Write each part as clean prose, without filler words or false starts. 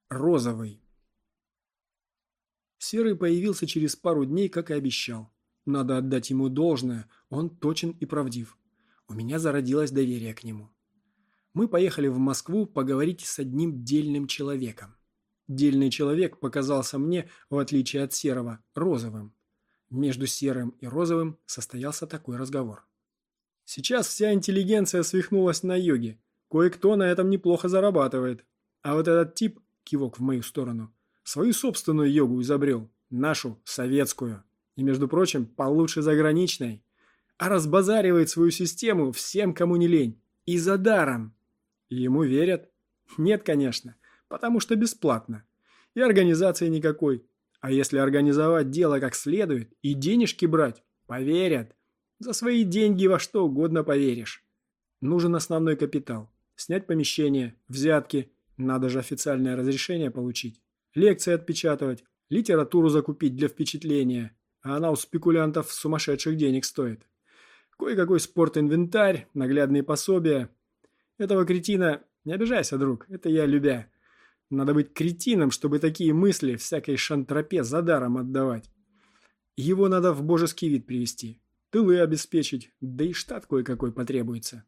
Розовый. Серый появился через пару дней, как и обещал. Надо отдать ему должное, он точен и правдив. У меня зародилось доверие к нему. Мы поехали в Москву поговорить с одним дельным человеком. Дельный человек показался мне, в отличие от Серого, розовым. Между Серым и Розовым состоялся такой разговор. Сейчас вся интеллигенция свихнулась на йоге. Кое-кто на этом неплохо зарабатывает. А вот этот тип, кивок в мою сторону, свою собственную йогу изобрел, нашу, советскую. И, между прочим, получше заграничной. А разбазаривает свою систему всем, кому не лень. И за даром. И ему верят? Нет, конечно, потому что бесплатно. И организации никакой. А если организовать дело как следует и денежки брать, поверят. За свои деньги во что угодно поверишь. Нужен основной капитал. Снять помещение, взятки. Надо же официальное разрешение получить. Лекции отпечатывать, литературу закупить для впечатления. А она у спекулянтов сумасшедших денег стоит. Кое-какой спортинвентарь, наглядные пособия. Этого кретина, не обижайся, друг, это я любя. Надо быть кретином, чтобы такие мысли всякой шантропе за даром отдавать. Его надо в божеский вид привести, тылы обеспечить, да и штат кое-какой потребуется.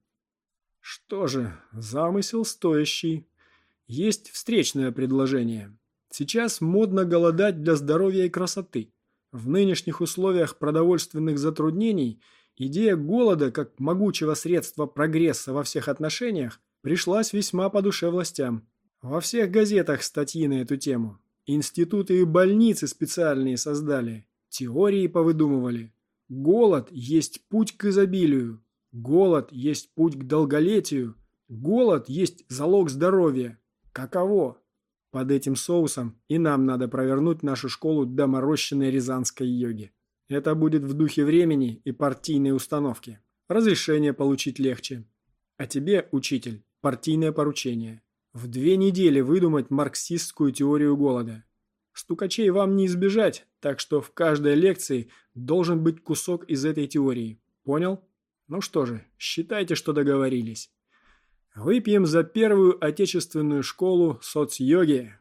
Что же, замысел стоящий. Есть встречное предложение. Сейчас модно голодать для здоровья и красоты. В нынешних условиях продовольственных затруднений идея голода как могучего средства прогресса во всех отношениях пришлась весьма по душе властям. Во всех газетах статьи на эту тему. Институты и больницы специальные создали. Теории повыдумывали. Голод есть путь к изобилию. Голод есть путь к долголетию. Голод есть залог здоровья. Каково? Под этим соусом и нам надо провернуть нашу школу доморощенной рязанской йоги. Это будет в духе времени и партийной установки. Разрешение получить легче. А тебе, учитель, партийное поручение. В 2 недели выдумать марксистскую теорию голода. Стукачей вам не избежать, так что в каждой лекции должен быть кусок из этой теории. Понял? Ну что же, считайте, что договорились. Выпьем за первую отечественную школу соцйоги.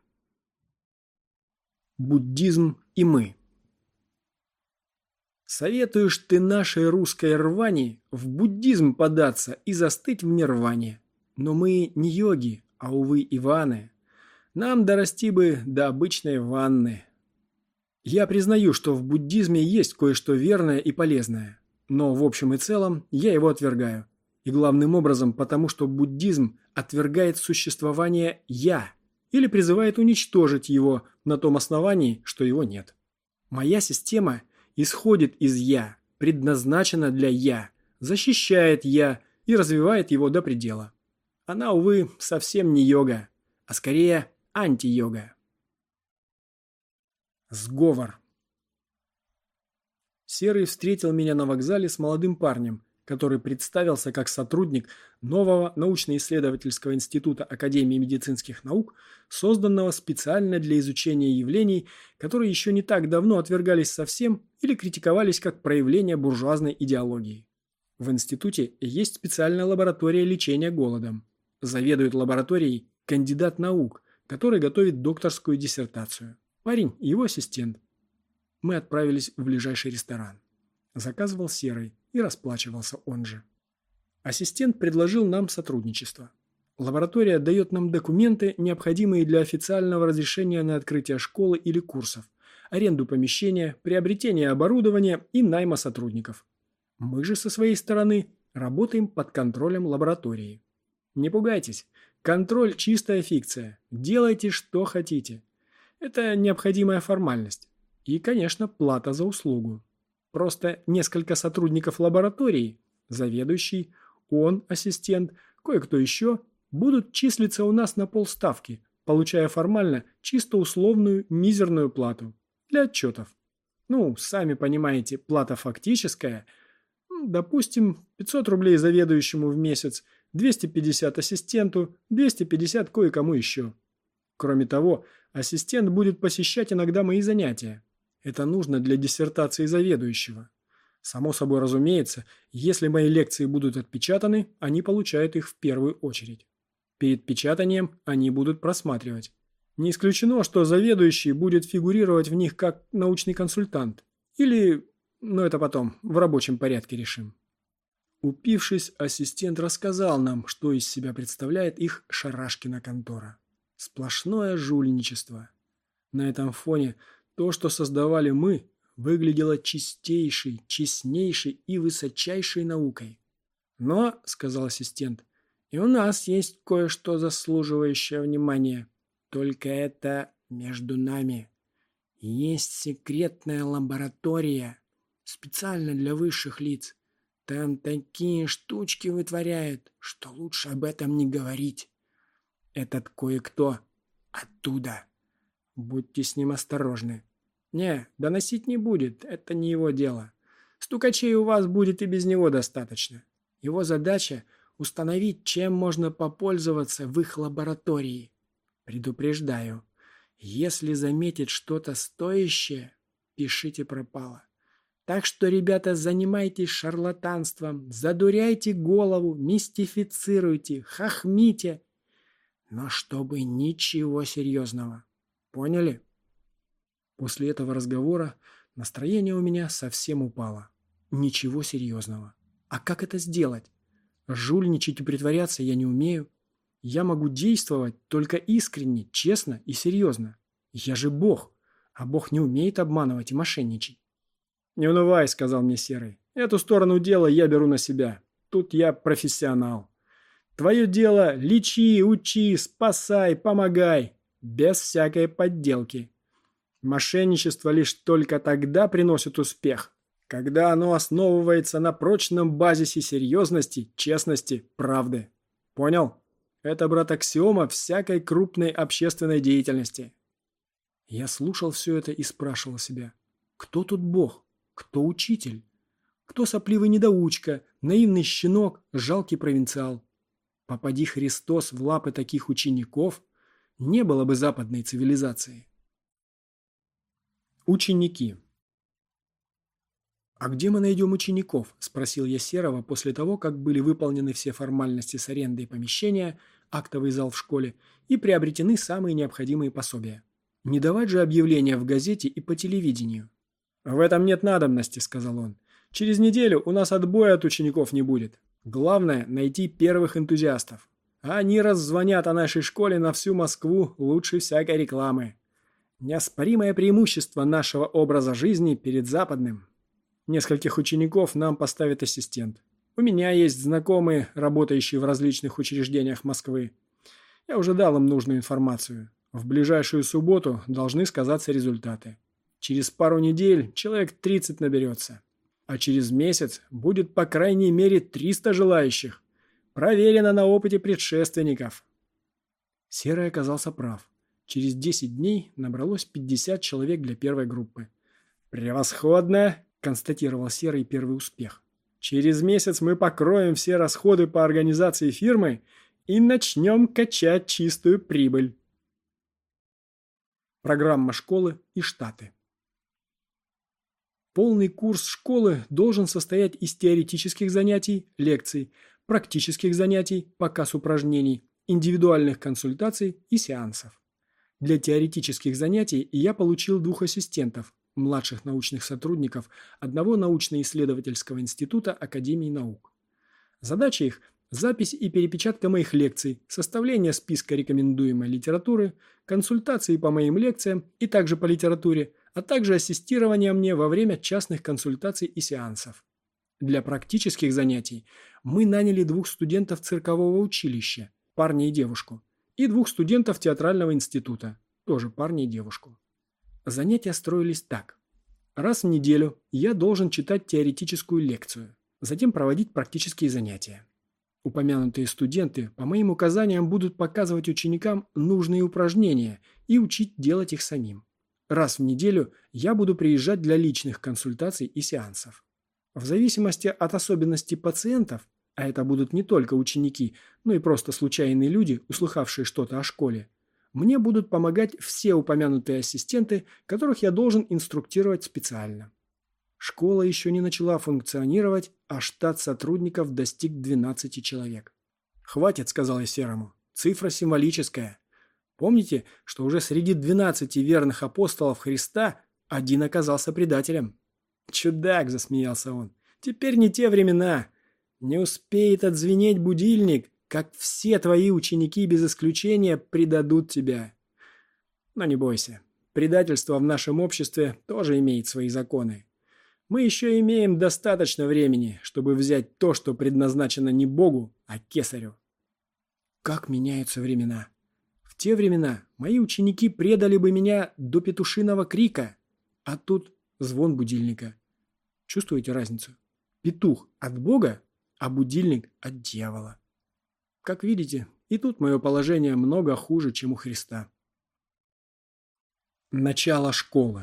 Буддизм и мы. Советуешь ты нашей русской рвани в буддизм податься и застыть в нирване. Но мы не йоги, а, увы, Иваны. Нам дорасти бы до обычной ванны. Я признаю, что в буддизме есть кое-что верное и полезное. Но в общем и целом я его отвергаю. И главным образом потому, что буддизм отвергает существование «я» или призывает уничтожить его на том основании, что его нет. Моя система исходит из «я», предназначена для «я», защищает «я» и развивает его до предела. Она, увы, совсем не йога, а скорее анти-йога. Сговор. Серый встретил меня на вокзале с молодым парнем, который представился как сотрудник нового научно-исследовательского института Академии медицинских наук, созданного специально для изучения явлений, которые еще не так давно отвергались совсем или критиковались как проявление буржуазной идеологии. В институте есть специальная лаборатория лечения голодом. Заведует лабораторией кандидат наук, который готовит докторскую диссертацию. Парень – его ассистент. Мы отправились в ближайший ресторан. Заказывал Серый и расплачивался он же. Ассистент предложил нам сотрудничество. Лаборатория дает нам документы, необходимые для официального разрешения на открытие школы или курсов, аренду помещения, приобретение оборудования и найма сотрудников. Мы же со своей стороны работаем под контролем лаборатории. Не пугайтесь, контроль – чистая фикция. Делайте, что хотите. Это необходимая формальность. И, конечно, плата за услугу. Просто несколько сотрудников лаборатории, заведующий, он, ассистент, кое-кто еще, будут числиться у нас на полставки, получая формально чисто условную мизерную плату для отчетов. Ну, сами понимаете, плата фактическая, допустим, 500 рублей заведующему в месяц, 250 ассистенту, 250 кое-кому еще. Кроме того, ассистент будет посещать иногда мои занятия. Это нужно для диссертации заведующего. Само собой разумеется, если мои лекции будут отпечатаны, они получают их в первую очередь. Перед печатанием они будут просматривать. Не исключено, что заведующий будет фигурировать в них как научный консультант. Или, но это потом, в рабочем порядке решим. Упившись, ассистент рассказал нам, что из себя представляет их Шарашкина контора. Сплошное жульничество. На этом фоне то, что создавали мы, выглядело чистейшей, честнейшей и высочайшей наукой. «Но, — сказал ассистент, — и у нас есть кое-что заслуживающее внимания. Только это между нами. Есть секретная лаборатория, специально для высших лиц. Там такие штучки вытворяют, что лучше об этом не говорить. Этот кое-кто оттуда. Будьте с ним осторожны. Не, доносить не будет, это не его дело. Стукачей у вас будет и без него достаточно. Его задача — установить, чем можно попользоваться в их лаборатории. Предупреждаю, если заметит что-то стоящее, пишите пропало. Так что, ребята, занимайтесь шарлатанством, задуряйте голову, мистифицируйте, хохмите. Но чтобы ничего серьезного. Поняли? После этого разговора настроение у меня совсем упало. Ничего серьезного. А как это сделать? Жульничать и притворяться я не умею. Я могу действовать только искренне, честно и серьезно. Я же Бог, а Бог не умеет обманывать и мошенничать. «Не унывай», — сказал мне Серый. «Эту сторону дела я беру на себя. Тут я профессионал. Твое дело — лечи, учи, спасай, помогай. Без всякой подделки. Мошенничество лишь только тогда приносит успех, когда оно основывается на прочном базисе серьезности, честности, правды. Понял? Это, брат, аксиома всякой крупной общественной деятельности». Я слушал все это и спрашивал себя, кто тут Бог, кто учитель, кто сопливый недоучка, наивный щенок, жалкий провинциал. Попади Христос в лапы таких учеников, не было бы западной цивилизации. Ученики. «А где мы найдем учеников?» – спросил я Серого после того, как были выполнены все формальности с арендой помещения, актовый зал в школе и приобретены самые необходимые пособия. Не давать же объявления в газете и по телевидению. «В этом нет надобности», – сказал он. «Через неделю у нас отбоя от учеников не будет. Главное – найти первых энтузиастов. Они раззвонят о нашей школе на всю Москву лучше всякой рекламы. Неоспоримое преимущество нашего образа жизни перед западным. Нескольких учеников нам поставит ассистент. У меня есть знакомые, работающие в различных учреждениях Москвы. Я уже дал им нужную информацию. В ближайшую субботу должны сказаться результаты. Через пару недель человек 30 наберется. А через месяц будет по крайней мере 300 желающих. Проверено на опыте предшественников». Серый оказался прав. Через 10 дней набралось 50 человек для первой группы. «Превосходно!» – констатировал Серый первый успех. «Через месяц мы покроем все расходы по организации фирмы и начнем качать чистую прибыль». Программа школы и штаты. Полный курс школы должен состоять из теоретических занятий, лекций, практических занятий, показ упражнений, индивидуальных консультаций и сеансов. Для теоретических занятий я получил 2 ассистентов, младших научных сотрудников одного научно-исследовательского института Академии наук. Задача их – запись и перепечатка моих лекций, составление списка рекомендуемой литературы, консультации по моим лекциям и также по литературе, а также ассистирование мне во время частных консультаций и сеансов. Для практических занятий мы наняли 2 студентов циркового училища, парня и девушку, и 2 студентов театрального института, тоже парня и девушку. Занятия строились так. Раз в неделю я должен читать теоретическую лекцию, затем проводить практические занятия. Упомянутые студенты по моим указаниям будут показывать ученикам нужные упражнения и учить делать их самим. Раз в неделю я буду приезжать для личных консультаций и сеансов. В зависимости от особенностей пациентов, а это будут не только ученики, но и просто случайные люди, услыхавшие что-то о школе, мне будут помогать все упомянутые ассистенты, которых я должен инструктировать специально. Школа еще не начала функционировать, а штат сотрудников достиг 12 человек. «Хватит», — сказал я Серому, — «цифра символическая. Помните, что уже среди 12 верных апостолов Христа один оказался предателем? «Чудак!» – засмеялся он. «Теперь не те времена. Не успеет отзвенеть будильник, как все твои ученики без исключения предадут тебя. Но не бойся, предательство в нашем обществе тоже имеет свои законы. Мы еще имеем достаточно времени, чтобы взять то, что предназначено не Богу, а кесарю». Как меняются времена. В те времена мои ученики предали бы меня до петушиного крика, а тут звон будильника. Чувствуете разницу? Петух от Бога, а будильник от дьявола. Как видите, и тут мое положение много хуже, чем у Христа. Начало школы.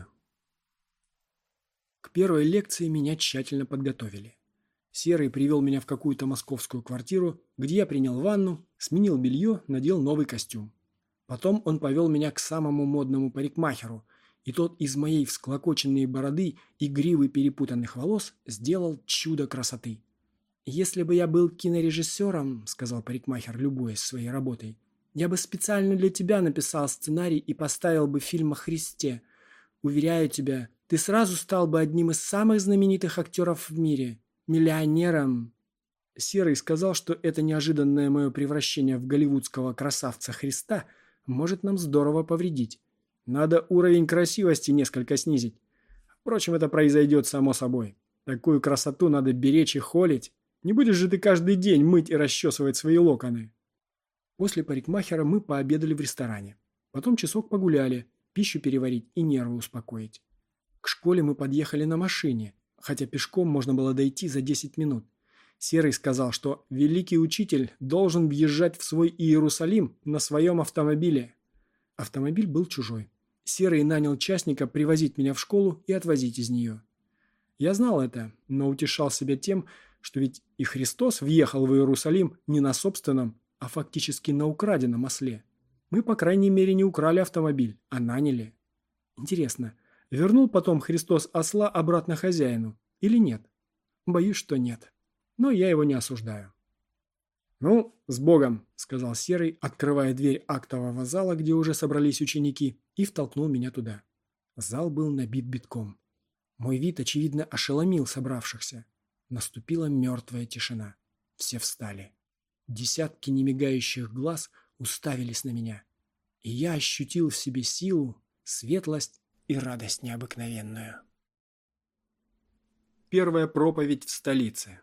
К первой лекции меня тщательно подготовили. Серый привел меня в какую-то московскую квартиру, где я принял ванну, сменил белье, надел новый костюм. Потом он повел меня к самому модному парикмахеру, и тот из моей всклокоченной бороды и гривы перепутанных волос сделал чудо красоты. «Если бы я был кинорежиссером, — сказал парикмахер, любуясь своей работой, — я бы специально для тебя написал сценарий и поставил бы фильм о Христе. Уверяю тебя, ты сразу стал бы одним из самых знаменитых актеров в мире, миллионером». Серый сказал, что это неожиданное мое превращение в голливудского красавца Христа может нам здорово повредить. Надо уровень красивости несколько снизить. Впрочем, это произойдет само собой. Такую красоту надо беречь и холить. Не будешь же ты каждый день мыть и расчесывать свои локоны. После парикмахера мы пообедали в ресторане. Потом часок погуляли, пищу переварить и нервы успокоить. К школе мы подъехали на машине, хотя пешком можно было дойти за 10 минут. Серый сказал, что великий учитель должен въезжать в свой Иерусалим на своем автомобиле. Автомобиль был чужой. Серый нанял частника привозить меня в школу и отвозить из нее. Я знал это, но утешал себя тем, что ведь и Христос въехал в Иерусалим не на собственном, а фактически на украденном осле. Мы, по крайней мере, не украли автомобиль, а наняли. Интересно, вернул потом Христос осла обратно хозяину или нет? Боюсь, что нет. Но я его не осуждаю. «Ну, с Богом», — сказал Серый, открывая дверь актового зала, где уже собрались ученики, и втолкнул меня туда. Зал был набит битком. Мой вид, очевидно, ошеломил собравшихся. Наступила мертвая тишина. Все встали. Десятки немигающих глаз уставились на меня. И я ощутил в себе силу, светлость и радость необыкновенную. Первая проповедь в столице.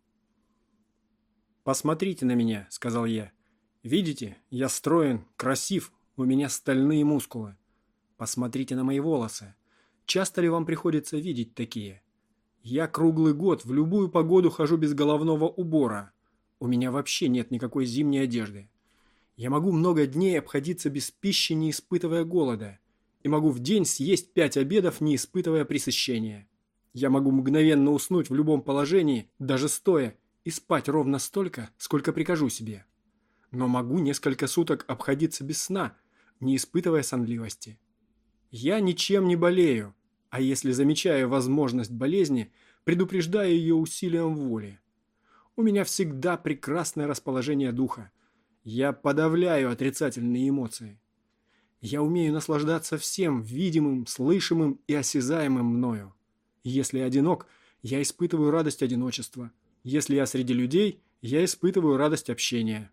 «Посмотрите на меня», — сказал я. «Видите, я строен, красив, у меня стальные мускулы. Посмотрите на мои волосы. Часто ли вам приходится видеть такие? Я круглый год в любую погоду хожу без головного убора. У меня вообще нет никакой зимней одежды. Я могу много дней обходиться без пищи, не испытывая голода. И могу в день съесть 5 обедов, не испытывая пресыщения. Я могу мгновенно уснуть в любом положении, даже стоя, и спать ровно столько, сколько прикажу себе. Но могу несколько суток обходиться без сна, не испытывая сонливости. Я ничем не болею, а если замечаю возможность болезни, предупреждаю ее усилием воли. У меня всегда прекрасное расположение духа. Я подавляю отрицательные эмоции. Я умею наслаждаться всем видимым, слышимым и осязаемым мною. Если одинок, я испытываю радость одиночества. Если я среди людей, я испытываю радость общения.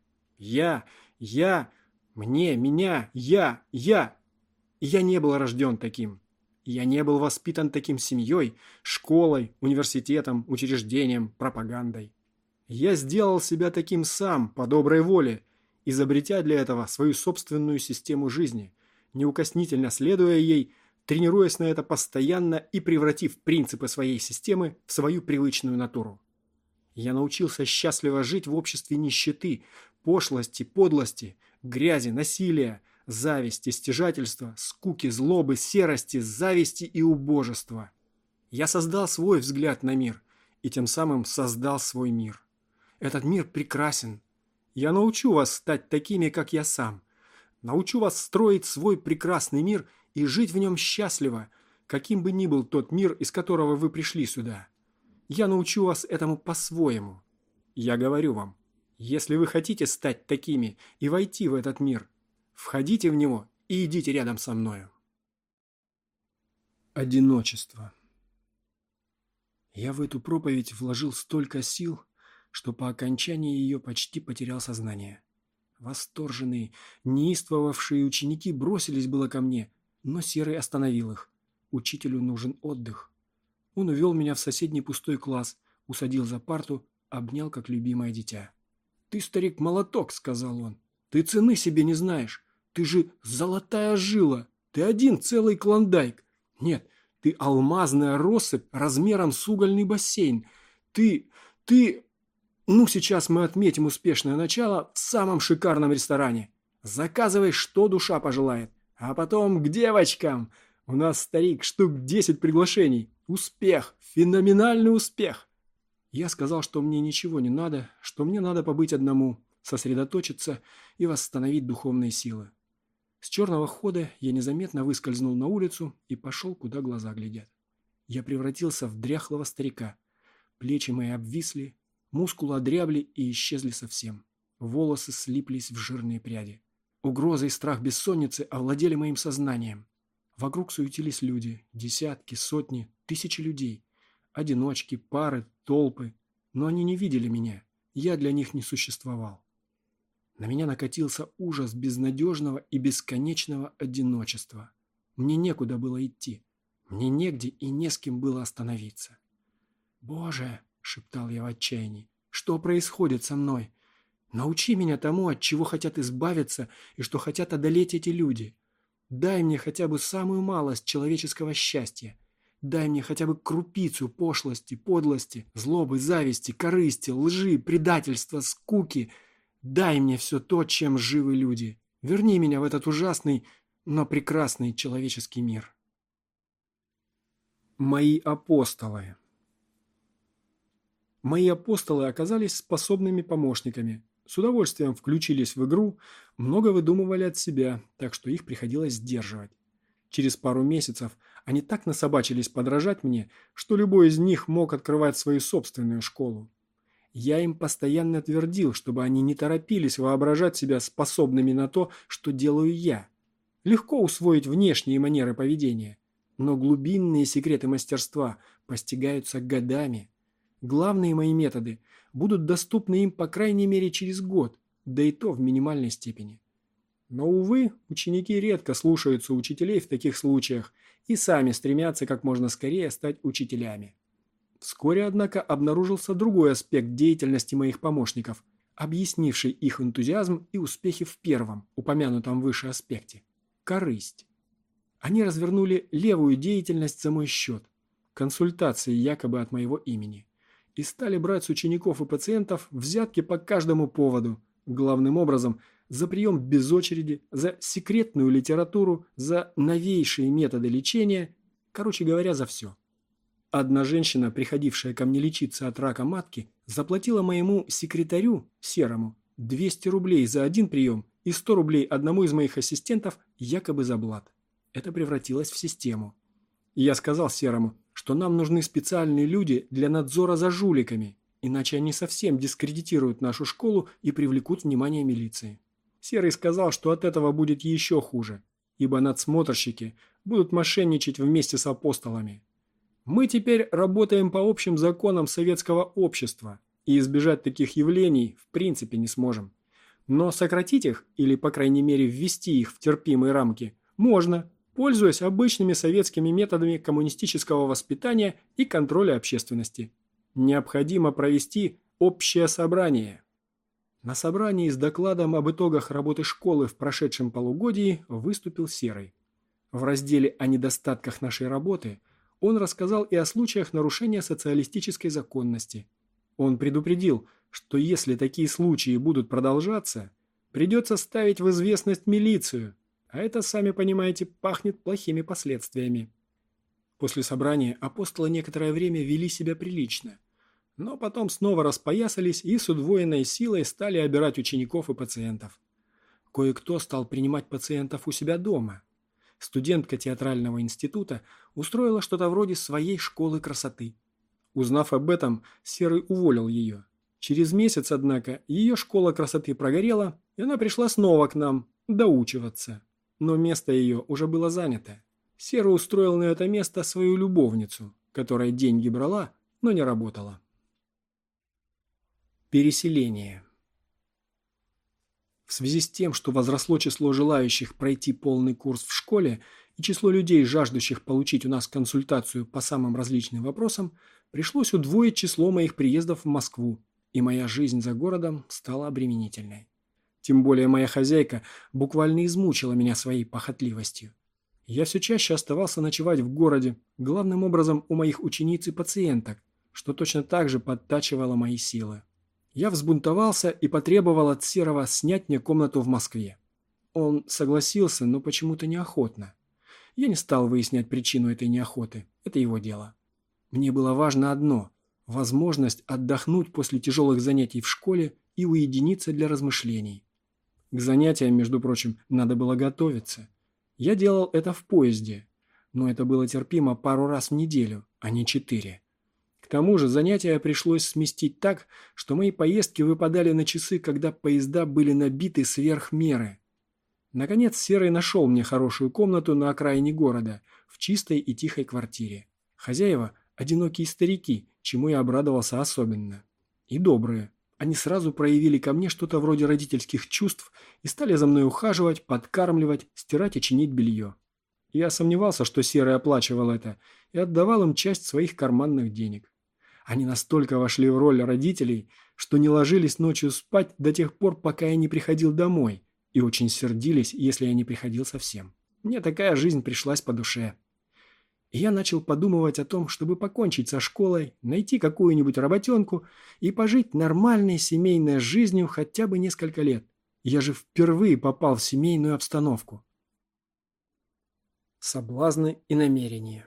Меня, я. Я не был рожден таким. Я не был воспитан таким семьей, школой, университетом, учреждением, пропагандой. Я сделал себя таким сам, по доброй воле, изобретя для этого свою собственную систему жизни, неукоснительно следуя ей, тренируясь на это постоянно и превратив принципы своей системы в свою привычную натуру. Я научился счастливо жить в обществе нищеты, пошлости, подлости, грязи, насилия, зависти, стяжательства, скуки, злобы, серости, зависти и убожества. Я создал свой взгляд на мир и тем самым создал свой мир. Этот мир прекрасен. Я научу вас стать такими, как я сам. Научу вас строить свой прекрасный мир и жить в нем счастливо, каким бы ни был тот мир, из которого вы пришли сюда. Я научу вас этому по-своему. Я говорю вам, если вы хотите стать такими и войти в этот мир, Входите в него и идите рядом со мною. Одиночество. Я в эту проповедь вложил столько сил, что по окончании ее почти потерял сознание. Восторженные, неистовавшие ученики бросились было ко мне, но Серый остановил их. Учителю нужен отдых. Он увел меня в соседний пустой класс, усадил за парту, обнял как любимое дитя. «Ты, старик-молоток», — сказал он, — «ты цены себе не знаешь. Ты же золотая жила, ты один целый клондайк. Нет, ты алмазная россыпь размером с угольный бассейн. Ты... Ну, сейчас мы отметим успешное начало в самом шикарном ресторане. Заказывай, что душа пожелает. А потом к девочкам. У нас, старик, штук 10 приглашений. Успех, феноменальный успех». Я сказал, что мне ничего не надо, что мне надо побыть одному, сосредоточиться и восстановить духовные силы. С черного хода я незаметно выскользнул на улицу и пошел, куда глаза глядят. Я превратился в дряхлого старика. Плечи мои обвисли, мускулы одрябли и исчезли совсем. Волосы слиплись в жирные пряди. Угроза и страх бессонницы овладели моим сознанием. Вокруг суетились люди, десятки, сотни, тысячи людей. Одиночки, пары, толпы. Но они не видели меня. Я для них не существовал. На меня накатился ужас безнадежного и бесконечного одиночества. Мне некуда было идти. Мне негде и не с кем было остановиться. «Боже!» — шептал я в отчаянии. «Что происходит со мной? Научи меня тому, от чего хотят избавиться и что хотят одолеть эти люди. Дай мне хотя бы самую малость человеческого счастья. Дай мне хотя бы крупицу пошлости, подлости, злобы, зависти, корысти, лжи, предательства, скуки. Дай мне все то, чем живы люди. Верни меня в этот ужасный, но прекрасный человеческий мир». Мои апостолы. Мои апостолы оказались способными помощниками. С удовольствием включились в игру, много выдумывали от себя, так что их приходилось сдерживать. Через пару месяцев они так насобачились подражать мне, что любой из них мог открывать свою собственную школу. Я им постоянно твердил, чтобы они не торопились воображать себя способными на то, что делаю я. Легко усвоить внешние манеры поведения, но глубинные секреты мастерства постигаются годами. Главные мои методы будут доступны им по крайней мере через год, да и то в минимальной степени. Но, увы, ученики редко слушаются учителей в таких случаях и сами стремятся как можно скорее стать учителями. Вскоре, однако, обнаружился другой аспект деятельности моих помощников, объяснивший их энтузиазм и успехи в первом, упомянутом выше аспекте – корысть. Они развернули левую деятельность за мой счет, консультации якобы от моего имени, и стали брать с учеников и пациентов взятки по каждому поводу, главным образом за прием без очереди, за секретную литературу, за новейшие методы лечения, короче говоря, за все. Одна женщина, приходившая ко мне лечиться от рака матки, заплатила моему секретарю, Серому, 200 рублей за один прием и 100 рублей одному из моих ассистентов якобы за блат. Это превратилось в систему. И я сказал Серому, что нам нужны специальные люди для надзора за жуликами, иначе они совсем дискредитируют нашу школу и привлекут внимание милиции. Серый сказал, что от этого будет еще хуже, ибо надсмотрщики будут мошенничать вместе с апостолами. Мы теперь работаем по общим законам советского общества и избежать таких явлений в принципе не сможем. Но сократить их, или по крайней мере ввести их в терпимые рамки, можно, пользуясь обычными советскими методами коммунистического воспитания и контроля общественности. Необходимо провести общее собрание. На собрании с докладом об итогах работы школы в прошедшем полугодии выступил Серый. В разделе о недостатках нашей работы он рассказал и о случаях нарушения социалистической законности. Он предупредил, что если такие случаи будут продолжаться, придется ставить в известность милицию, а это, сами понимаете, пахнет плохими последствиями. После собрания апостолы некоторое время вели себя прилично, но потом снова распоясались и с удвоенной силой стали обирать учеников и пациентов. Кое-кто стал принимать пациентов у себя дома. Студентка театрального института устроила что-то вроде своей школы красоты. Узнав об этом, Серый уволил ее. Через месяц, однако, ее школа красоты прогорела, и она пришла снова к нам доучиваться. Но место ее уже было занято. Сера устроил на это место свою любовницу, которая деньги брала, но не работала. Переселение. В связи с тем, что возросло число желающих пройти полный курс в школе и число людей, жаждущих получить у нас консультацию по самым различным вопросам, пришлось удвоить число моих приездов в Москву, и моя жизнь за городом стала обременительной. Тем более моя хозяйка буквально измучила меня своей похотливостью. Я все чаще оставался ночевать в городе, главным образом у моих учениц и пациенток, что точно так же подтачивало мои силы. Я взбунтовался и потребовал от Серого снять мне комнату в Москве. Он согласился, но почему-то неохотно. Я не стал выяснять причину этой неохоты, это его дело. Мне было важно одно – возможность отдохнуть после тяжелых занятий в школе и уединиться для размышлений. К занятиям, между прочим, надо было готовиться. Я делал это в поезде, но это было терпимо пару раз в неделю, а не 4. К тому же занятия пришлось сместить так, что мои поездки выпадали на часы, когда поезда были набиты сверх меры. Наконец Серый нашел мне хорошую комнату на окраине города, в чистой и тихой квартире. Хозяева – одинокие старики, чему я обрадовался особенно. И добрые. Они сразу проявили ко мне что-то вроде родительских чувств и стали за мной ухаживать, подкармливать, стирать и чинить белье. Я сомневался, что Серый оплачивал это, и отдавал им часть своих карманных денег. Они настолько вошли в роль родителей, что не ложились ночью спать до тех пор, пока я не приходил домой, и очень сердились, если я не приходил совсем. Мне такая жизнь пришлась по душе. И я начал подумывать о том, чтобы покончить со школой, найти какую-нибудь работенку и пожить нормальной семейной жизнью хотя бы несколько лет. Я же впервые попал в семейную обстановку. Соблазны и намерения.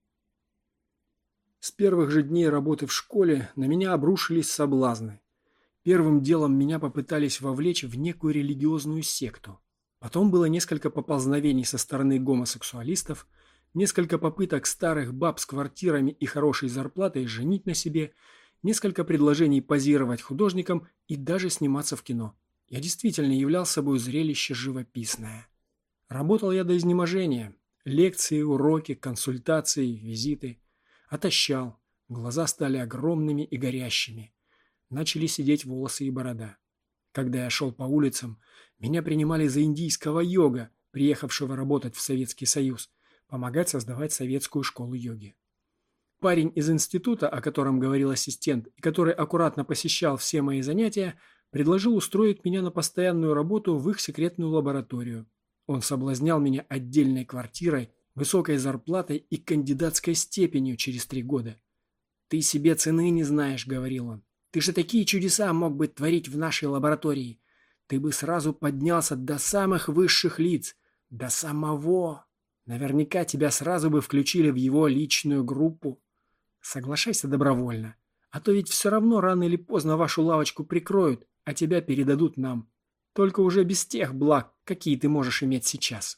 С первых же дней работы в школе на меня обрушились соблазны. Первым делом меня попытались вовлечь в некую религиозную секту. Потом было несколько поползновений со стороны гомосексуалистов, несколько попыток старых баб с квартирами и хорошей зарплатой женить на себе, несколько предложений позировать художникам и даже сниматься в кино. Я действительно являл собой зрелище живописное. Работал я до изнеможения. Лекции, уроки, консультации, визиты. Отощал. Глаза стали огромными и горящими. Начали сидеть волосы и борода. Когда я шел по улицам, меня принимали за индийского йога, приехавшего работать в Советский Союз, помогать создавать советскую школу йоги. Парень из института, о котором говорил ассистент, и который аккуратно посещал все мои занятия, предложил устроить меня на постоянную работу в их секретную лабораторию. Он соблазнял меня отдельной квартирой, высокой зарплатой и кандидатской степенью через 3 года. «Ты себе цены не знаешь», — говорил он. «Ты же такие чудеса мог бы творить в нашей лаборатории. Ты бы сразу поднялся до самых высших лиц, до самого. Наверняка тебя сразу бы включили в его личную группу. Соглашайся добровольно, а то ведь все равно рано или поздно вашу лавочку прикроют, а тебя передадут нам. Только уже без тех благ, какие ты можешь иметь сейчас».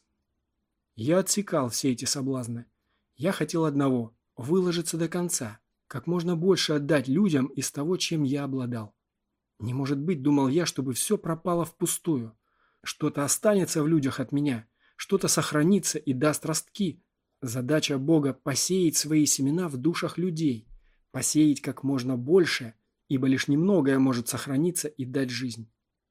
Я отсекал все эти соблазны. Я хотел одного – выложиться до конца, как можно больше отдать людям из того, чем я обладал. Не может быть, думал я, чтобы все пропало впустую. Что-то останется в людях от меня, что-то сохранится и даст ростки. Задача Бога – посеять свои семена в душах людей, посеять как можно больше, ибо лишь немногое может сохраниться и дать жизнь.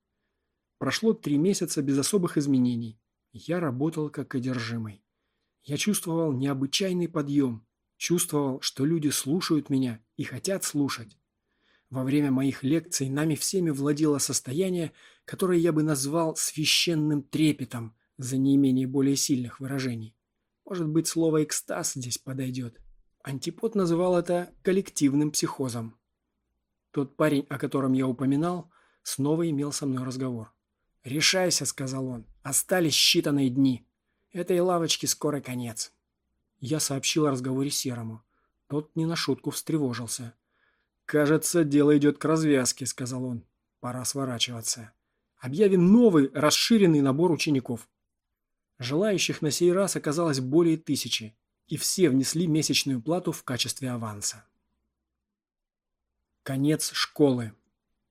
Прошло 3 месяца без особых изменений. Я работал как одержимый. Я чувствовал необычайный подъем, чувствовал, что люди слушают меня и хотят слушать. Во время моих лекций нами всеми владело состояние, которое я бы назвал священным трепетом, за неимение более сильных выражений. Может быть, слово «экстаз» здесь подойдет. Антипод называл это коллективным психозом. Тот парень, о котором я упоминал, снова имел со мной разговор. «Решайся», — сказал он, — «остались считанные дни. Этой лавочке скоро конец». Я сообщил о разговоре Серому. Тот не на шутку встревожился. «Кажется, дело идет к развязке», — сказал он. «Пора сворачиваться. Объявим новый, расширенный набор учеников». Желающих на сей раз оказалось более 1000, и все внесли месячную плату в качестве аванса. Конец школы.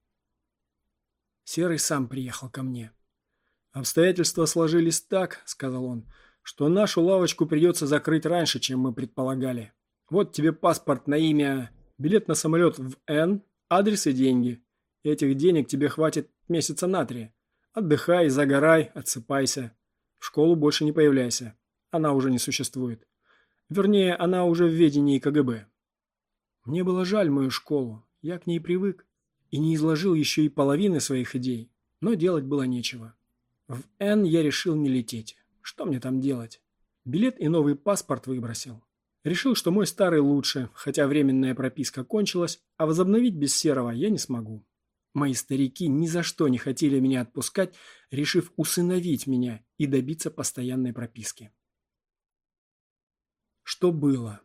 Серый сам приехал ко мне. «Обстоятельства сложились так, — сказал он, — что нашу лавочку придется закрыть раньше, чем мы предполагали. Вот тебе паспорт на имя, билет на самолет в Н, адрес и деньги. Этих денег тебе хватит месяца на 3. Отдыхай, загорай, отсыпайся. В школу больше не появляйся. Она уже не существует. Вернее, она уже в ведении КГБ». Мне было жаль мою школу, я к ней привык и не изложил еще и половины своих идей, но делать было нечего. В Н я решил не лететь. Что мне там делать? Билет и новый паспорт выбросил. Решил, что мой старый лучше, хотя временная прописка кончилась, а возобновить без Серого я не смогу. Мои старики ни за что не хотели меня отпускать, решив усыновить меня и добиться постоянной прописки. Что было?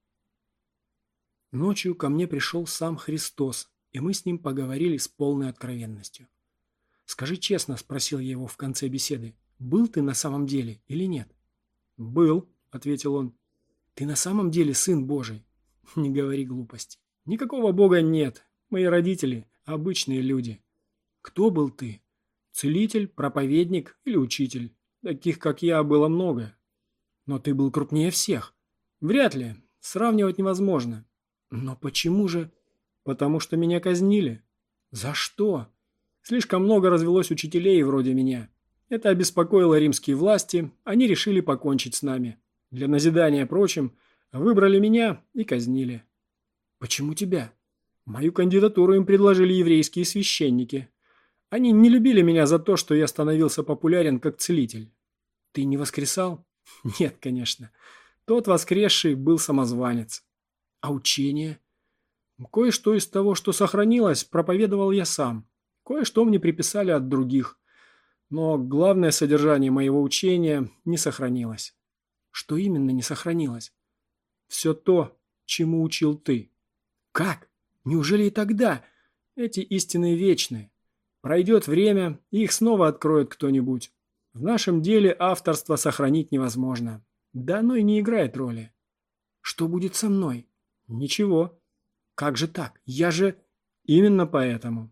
Ночью ко мне пришел сам Христос, и мы с ним поговорили с полной откровенностью. «Скажи честно, — спросил я его в конце беседы, — был ты на самом деле или нет?» «Был, — ответил он. «Ты на самом деле Сын Божий?» «Не говори глупостей. Никакого Бога нет. Мои родители — обычные люди». «Кто был ты? Целитель, проповедник или учитель? Таких, как я, было много. Но ты был крупнее всех. Вряд ли. Сравнивать невозможно. Но почему же? Потому что меня казнили. За что? Слишком много развелось учителей вроде меня. Это обеспокоило римские власти, они решили покончить с нами. Для назидания прочим, выбрали меня и казнили. Почему тебя? Мою кандидатуру им предложили еврейские священники. Они не любили меня за то, что я становился популярен как целитель. Ты не воскресал? Нет, конечно. Тот воскресший был самозванец. А учение? Кое-что из того, что сохранилось, проповедовал я сам. Кое-что мне приписали от других. Но главное содержание моего учения не сохранилось. Что именно не сохранилось? Все то, чему учил ты. Как? Неужели и тогда? Эти истины вечны. Пройдет время, и их снова откроет кто-нибудь. В нашем деле авторство сохранить невозможно. Да оно и не играет роли. Что будет со мной? Ничего. Как же так? Я же... Именно поэтому.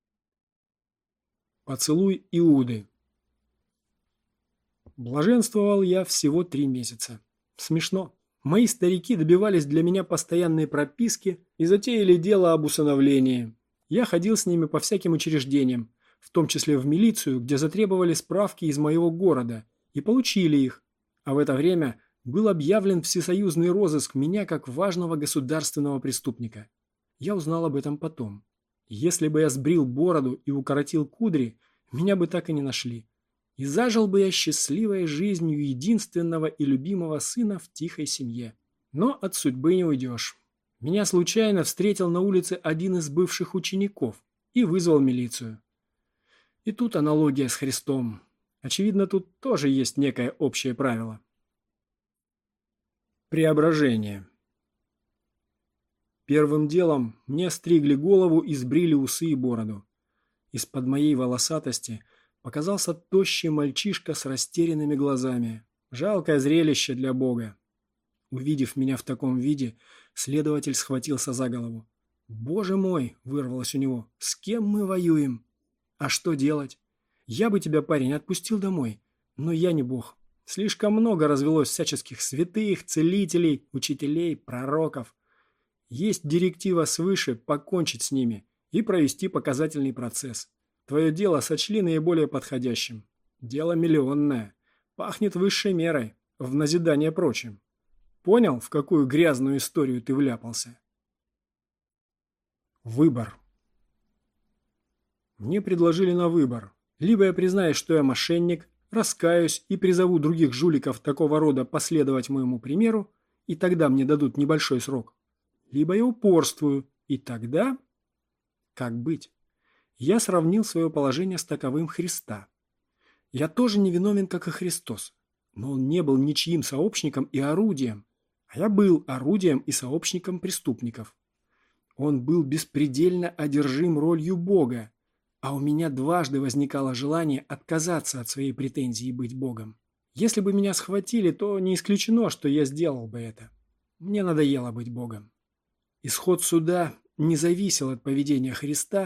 Поцелуй Иуды. Блаженствовал я всего 3 месяца. Смешно. Мои старики добивались для меня постоянной прописки и затеяли дело об усыновлении. Я ходил с ними по всяким учреждениям, в том числе в милицию, где затребовали справки из моего города, и получили их. А в это время был объявлен всесоюзный розыск меня как важного государственного преступника. Я узнал об этом потом. Если бы я сбрил бороду и укоротил кудри, меня бы так и не нашли. И зажил бы я счастливой жизнью единственного и любимого сына в тихой семье. Но от судьбы не уйдешь. Меня случайно встретил на улице один из бывших учеников и вызвал милицию. И тут аналогия с Христом. Очевидно, тут тоже есть некое общее правило. Преображение. Первым делом мне стригли голову и сбрили усы и бороду. Из-под моей волосатости показался тощий мальчишка с растерянными глазами. Жалкое зрелище для Бога. Увидев меня в таком виде, следователь схватился за голову. «Боже мой!» – вырвалось у него. «С кем мы воюем?» «А что делать? Я бы тебя, парень, отпустил домой. Но я не Бог. Слишком много развелось всяческих святых, целителей, учителей, пророков. Есть директива свыше покончить с ними и провести показательный процесс. Твое дело сочли наиболее подходящим. Дело миллионное. Пахнет высшей мерой, в назидание прочим. Понял, в какую грязную историю ты вляпался?» Выбор. Мне предложили на выбор. Либо я признаюсь, что я мошенник, раскаюсь и призову других жуликов такого рода последовать моему примеру, и тогда мне дадут небольшой срок. Либо я упорствую, и тогда... Как быть? Я сравнил свое положение с таковым Христа. Я тоже невиновен, как и Христос, но он не был ничьим сообщником и орудием, а я был орудием и сообщником преступников. Он был беспредельно одержим ролью Бога, а у меня дважды возникало желание отказаться от своей претензии быть Богом. Если бы меня схватили, то не исключено, что я сделал бы это. Мне надоело быть Богом. Исход суда не зависел от поведения Христа,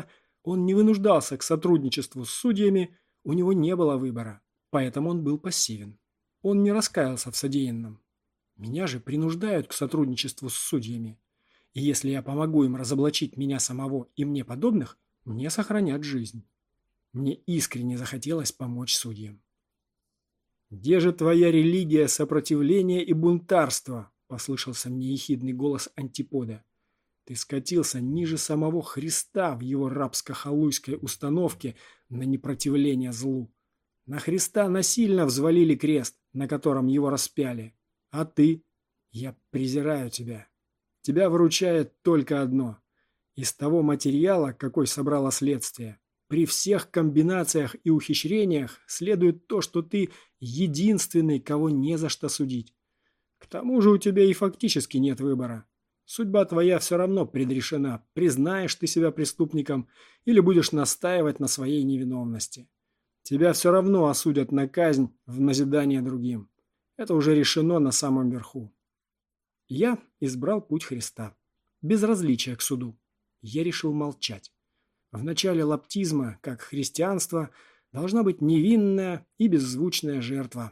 Он не вынуждался к сотрудничеству с судьями, у него не было выбора, поэтому он был пассивен. Он не раскаялся в содеянном. Меня же принуждают к сотрудничеству с судьями. И если я помогу им разоблачить меня самого и мне подобных, мне сохранят жизнь. Мне искренне захотелось помочь судьям. «Где же твоя религия сопротивления и бунтарства?» – послышался мне ехидный голос антипода. «Ты скатился ниже самого Христа в его рабско-халуйской установке на непротивление злу. На Христа насильно взвалили крест, на котором его распяли. А ты? Я презираю тебя. Тебя выручает только одно. Из того материала, какой собрало следствие, при всех комбинациях и ухищрениях следует то, что ты единственный, кого не за что судить. К тому же у тебя и фактически нет выбора. Судьба твоя все равно предрешена, признаешь ты себя преступником или будешь настаивать на своей невиновности. Тебя все равно осудят на казнь в назидание другим. Это уже решено на самом верху. Я избрал путь Христа. Безразличие к суду. Я решил молчать. В начале лаптизма, как христианство, должна быть невинная и беззвучная жертва.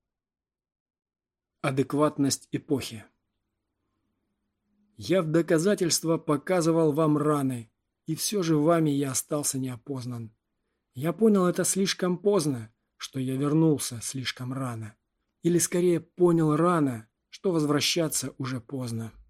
Адекватность эпохи. Я в доказательство показывал вам раны, и все же вами я остался неопознан. Я понял это слишком поздно, что я вернулся слишком рано. Или скорее понял рано, что возвращаться уже поздно.